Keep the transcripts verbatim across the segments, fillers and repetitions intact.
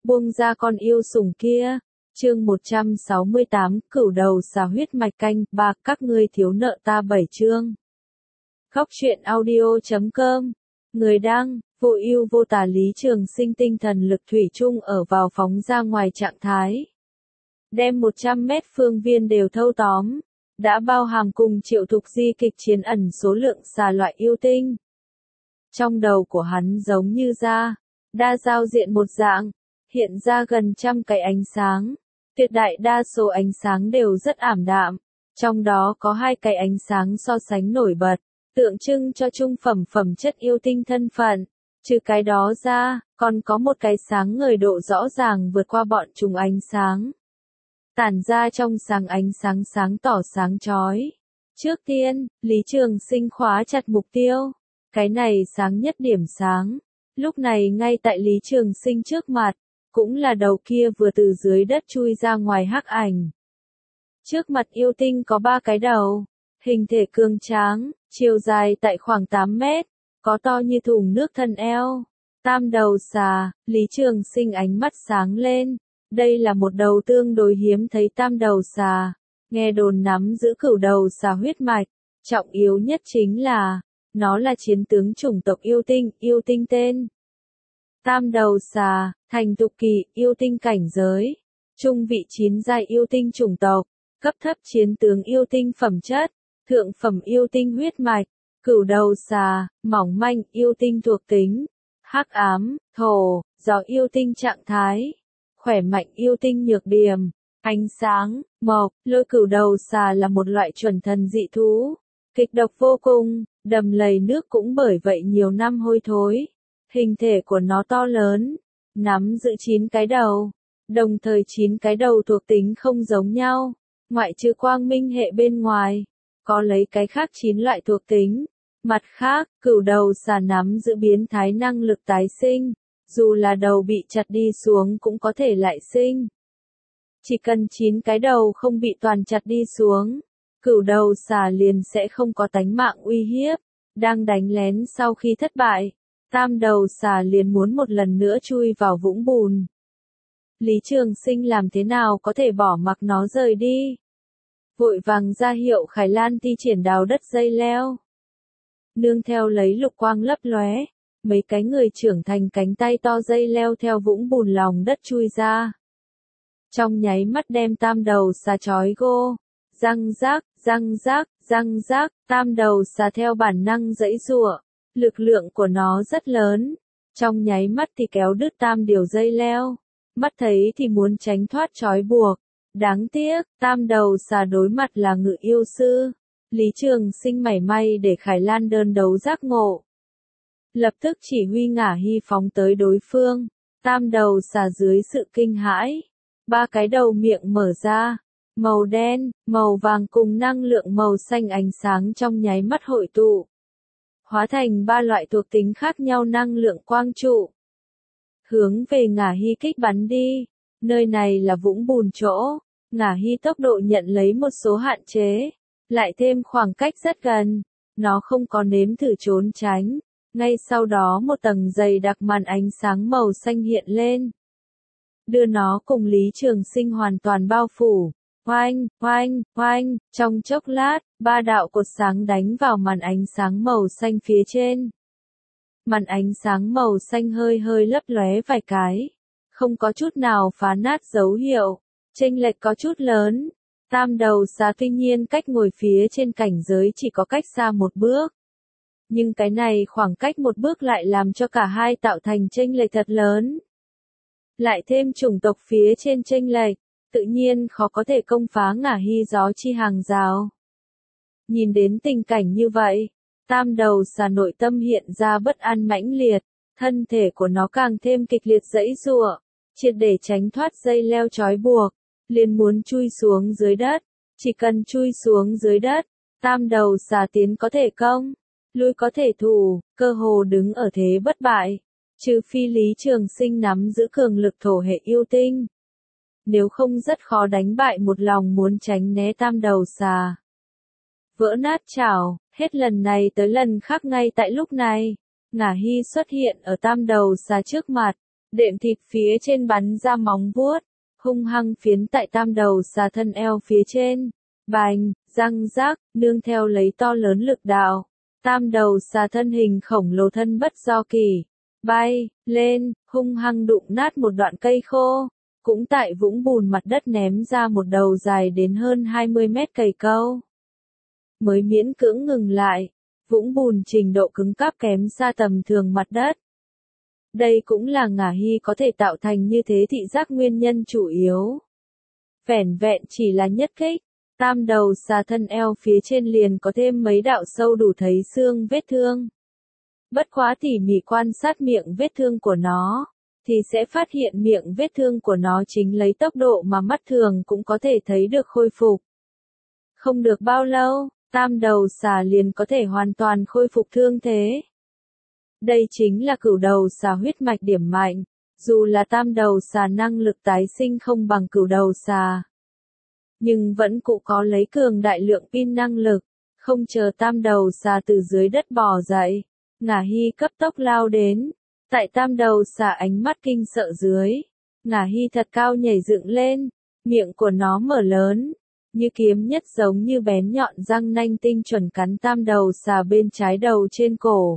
buông ra con yêu sủng kia. Chương một trăm sáu mươi tám, cửu đầu xà huyết mạch canh, ba, các ngươi thiếu nợ ta bảy chương. Khóc chuyện audio chấm com. Người đăng, vô ưu vô tà Lý Trường Sinh tinh thần lực thủy chung ở vào phóng ra ngoài trạng thái. Đem một trăm mét phương viên đều thâu tóm, đã bao hàm cùng triệu thục di kịch chiến ẩn số lượng xà loại yêu tinh. Trong đầu của hắn giống như da, đa giao diện một dạng, hiện ra gần trăm cái ánh sáng. Tuyệt đại đa số ánh sáng đều rất ảm đạm, trong đó có hai cái ánh sáng so sánh nổi bật, tượng trưng cho trung phẩm phẩm chất yêu tinh thân phận. Trừ cái đó ra, còn có một cái sáng ngời độ rõ ràng vượt qua bọn chúng ánh sáng. Tản ra trong sáng ánh sáng sáng tỏ sáng chói. Trước tiên, Lý Trường Sinh khóa chặt mục tiêu. Cái này sáng nhất điểm sáng. Lúc này ngay tại Lý Trường Sinh trước mặt, cũng là đầu kia vừa từ dưới đất chui ra ngoài hắc ảnh. Trước mặt yêu tinh có ba cái đầu, hình thể cường tráng, chiều dài tại khoảng tám mét, có to như thùng nước thân eo. Tam đầu xà, Lý Trường Sinh ánh mắt sáng lên. Đây là một đầu tương đối hiếm thấy tam đầu xà, nghe đồn nắm giữ cửu đầu xà huyết mạch, trọng yếu nhất chính là, nó là chiến tướng chủng tộc yêu tinh, yêu tinh tên. Tam đầu xà, thành tục kỳ, yêu tinh cảnh giới, trung vị chín giai yêu tinh chủng tộc, cấp thấp chiến tướng yêu tinh phẩm chất, thượng phẩm yêu tinh huyết mạch, cửu đầu xà, mỏng manh, yêu tinh thuộc tính, hắc ám, thổ, gió yêu tinh trạng thái. Khỏe mạnh yêu tinh nhược điểm, ánh sáng, mộc, lôi cửu đầu xà là một loại chuẩn thần dị thú, kịch độc vô cùng, đầm lầy nước cũng bởi vậy nhiều năm hôi thối. Hình thể của nó to lớn, nắm giữ chín cái đầu, đồng thời chín cái đầu thuộc tính không giống nhau, ngoại trừ quang minh hệ bên ngoài, có lấy cái khác chín loại thuộc tính. Mặt khác, cửu đầu xà nắm giữ biến thái năng lực tái sinh. Dù là đầu bị chặt đi xuống cũng có thể lại sinh. Chỉ cần chín cái đầu không bị toàn chặt đi xuống, cửu đầu xà liền sẽ không có tánh mạng uy hiếp. Đang đánh lén sau khi thất bại, tam đầu xà liền muốn một lần nữa chui vào vũng bùn. Lý Trường Sinh làm thế nào có thể bỏ mặc nó rời đi? Vội vàng ra hiệu Khải Lan thi triển đào đất dây leo. Nương theo lấy lục quang lấp lóe. Mấy cái người trưởng thành cánh tay to dây leo theo vũng bùn lòng đất chui ra. Trong nháy mắt đem tam đầu xà trói gô. Răng rác, răng rác, răng rác, tam đầu xà theo bản năng giãy giụa. Lực lượng của nó rất lớn. Trong nháy mắt thì kéo đứt tam điều dây leo. Mắt thấy thì muốn tránh thoát trói buộc. Đáng tiếc, tam đầu xà đối mặt là ngự yêu sư. Lý Trường Sinh mảy may để Khải Lan đơn đấu giác ngộ. Lập tức chỉ huy Ngả Hy phóng tới đối phương, tam đầu xà dưới sự kinh hãi. Ba cái đầu miệng mở ra, màu đen, màu vàng cùng năng lượng màu xanh ánh sáng trong nháy mắt hội tụ. Hóa thành ba loại thuộc tính khác nhau năng lượng quang trụ. Hướng về Ngả Hy kích bắn đi, nơi này là vũng bùn chỗ, Ngả Hy tốc độ nhận lấy một số hạn chế, lại thêm khoảng cách rất gần, nó không có nếm thử trốn tránh. Ngay sau đó một tầng dày đặc màn ánh sáng màu xanh hiện lên. Đưa nó cùng Lý Trường Sinh hoàn toàn bao phủ. Oanh, oanh, oanh, trong chốc lát, ba đạo cột sáng đánh vào màn ánh sáng màu xanh phía trên. Màn ánh sáng màu xanh hơi hơi lấp lóe vài cái. Không có chút nào phá nát dấu hiệu. Chênh lệch có chút lớn. Tam đầu xà tuy nhiên cách ngồi phía trên cảnh giới chỉ có cách xa một bước. Nhưng cái này khoảng cách một bước lại làm cho cả hai tạo thành chênh lệch thật lớn. Lại thêm chủng tộc phía trên chênh lệch, tự nhiên khó có thể công phá Ngả Hy gió chi hàng rào. Nhìn đến tình cảnh như vậy, tam đầu xà nội tâm hiện ra bất an mãnh liệt, thân thể của nó càng thêm kịch liệt giãy giụa, triệt để tránh thoát dây leo trói buộc, liền muốn chui xuống dưới đất. Chỉ cần chui xuống dưới đất, tam đầu xà tiến có thể công, lui có thể thủ, cơ hồ đứng ở thế bất bại, trừ phi Lý Trường Sinh nắm giữ cường lực thổ hệ yêu tinh. Nếu không rất khó đánh bại một lòng muốn tránh né tam đầu xà. Vỡ nát chảo, hết lần này tới lần khác ngay tại lúc này, Ngả Hy xuất hiện ở tam đầu xà trước mặt, Đệm thịt phía trên bắn ra móng vuốt, hung hăng phiến tại tam đầu xà thân eo phía trên. Bành, răng rác, nương theo lấy to lớn lực đạo. Tam đầu xà thân hình khổng lồ thân bất do kỳ. Bay, lên, hung hăng đụng nát một đoạn cây khô. Cũng tại vũng bùn mặt đất ném ra một đầu dài đến hơn hai mươi mét cầy câu. Mới miễn cưỡng ngừng lại. Vũng bùn trình độ cứng cáp kém xa tầm thường mặt đất. Đây cũng là ngả hy có thể tạo thành như thế thị giác nguyên nhân chủ yếu. Vẻn vẹn chỉ là nhất kích, tam đầu xà thân eo phía trên liền có thêm mấy đạo sâu đủ thấy xương vết thương. Bất quá tỉ mỉ quan sát miệng vết thương của nó, thì sẽ phát hiện miệng vết thương của nó chính lấy tốc độ mà mắt thường cũng có thể thấy được khôi phục. Không được bao lâu, tam đầu xà liền có thể hoàn toàn khôi phục thương thế. Đây chính là cửu đầu xà huyết mạch điểm mạnh, dù là tam đầu xà năng lực tái sinh không bằng cửu đầu xà. Nhưng vẫn cũng có lấy cường đại lượng pin năng lực, không chờ tam đầu xà từ dưới đất bò dậy, ngả hy cấp tốc lao đến. Tại tam đầu xà ánh mắt kinh sợ dưới, ngả hy thật cao nhảy dựng lên, miệng của nó mở lớn, như kiếm nhất giống như bén nhọn răng nanh tinh chuẩn cắn tam đầu xà bên trái đầu trên cổ.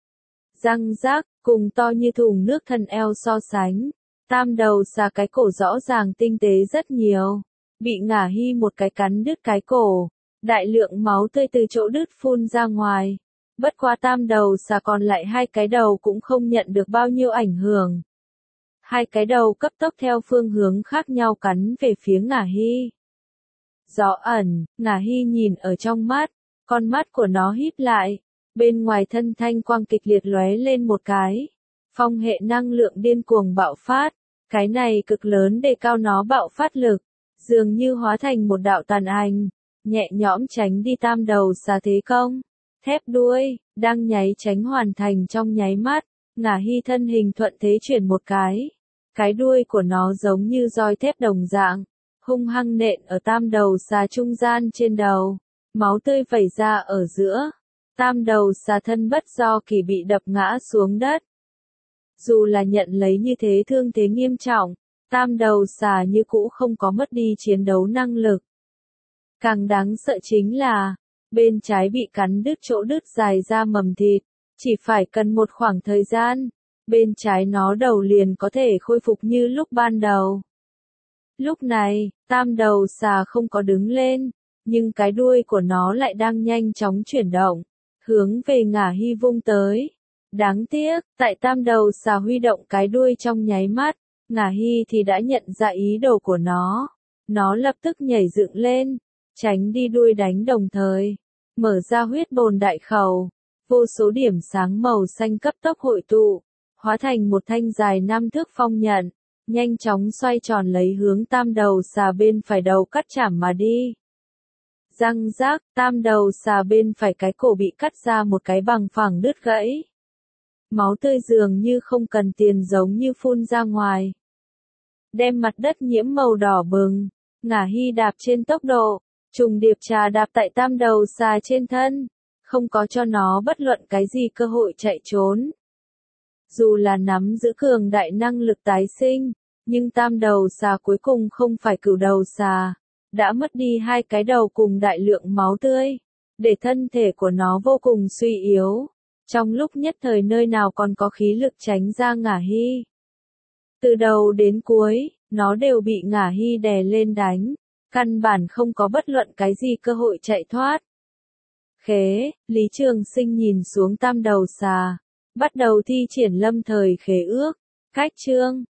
Răng rác, cùng to như thùng nước thân eo so sánh, tam đầu xà cái cổ rõ ràng tinh tế rất nhiều, bị ngả hy một cái cắn đứt cái cổ, đại lượng máu tươi từ chỗ đứt phun ra ngoài. Bất quá tam đầu xà còn lại hai cái đầu cũng không nhận được bao nhiêu ảnh hưởng. Hai cái đầu cấp tốc theo phương hướng khác nhau cắn về phía ngả hy. Gió ẩn, ngả hy nhìn ở trong mắt, con mắt của nó híp lại, bên ngoài thân thanh quang kịch liệt lóe lên một cái. Phong hệ năng lượng điên cuồng bạo phát, cái này cực lớn đề cao nó bạo phát lực, dường như hóa thành một đạo tàn ảnh, nhẹ nhõm tránh đi tam đầu xà thế công. Thép đuôi, đang nháy tránh hoàn thành trong nháy mắt, ngả hy thân hình thuận thế chuyển một cái. Cái đuôi của nó giống như roi thép đồng dạng, hung hăng nện ở tam đầu xà trung gian trên đầu, máu tươi vẩy ra ở giữa. Tam đầu xà thân bất do kỳ bị đập ngã xuống đất. Dù là nhận lấy như thế thương thế nghiêm trọng, tam đầu xà như cũ không có mất đi chiến đấu năng lực. Càng đáng sợ chính là, bên trái bị cắn đứt chỗ đứt dài ra mầm thịt, chỉ phải cần một khoảng thời gian, bên trái nó đầu liền có thể khôi phục như lúc ban đầu. Lúc này, tam đầu xà không có đứng lên, nhưng cái đuôi của nó lại đang nhanh chóng chuyển động, hướng về ngả hy vung tới. Đáng tiếc, tại tam đầu xà huy động cái đuôi trong nháy mắt, ngả hy thì đã nhận ra ý đồ của nó. Nó lập tức nhảy dựng lên, tránh đi đuôi đánh đồng thời. Mở ra huyết bồn đại khẩu, vô số điểm sáng màu xanh cấp tốc hội tụ, hóa thành một thanh dài năm thước phong nhận, nhanh chóng xoay tròn lấy hướng tam đầu xà bên phải đầu cắt chảm mà đi. Răng rác, tam đầu xà bên phải cái cổ bị cắt ra một cái bằng phẳng đứt gãy. Máu tươi dường như không cần tiền giống như phun ra ngoài. Đem mặt đất nhiễm màu đỏ bừng, ngả hy đạp trên tốc độ. Trùng điệp trà đạp tại tam đầu xà trên thân, không có cho nó bất luận cái gì cơ hội chạy trốn. Dù là nắm giữ cường đại năng lực tái sinh, nhưng tam đầu xà cuối cùng không phải cửu đầu xà, đã mất đi hai cái đầu cùng đại lượng máu tươi, để thân thể của nó vô cùng suy yếu. Trong lúc nhất thời nơi nào còn có khí lực tránh ra ngả hy. Từ đầu đến cuối, nó đều bị ngả hy đè lên đánh. Căn bản không có bất luận cái gì cơ hội chạy thoát. Khế, Lý Trường Sinh nhìn xuống tam đầu xà, bắt đầu thi triển lâm thời khế ước, cách chương,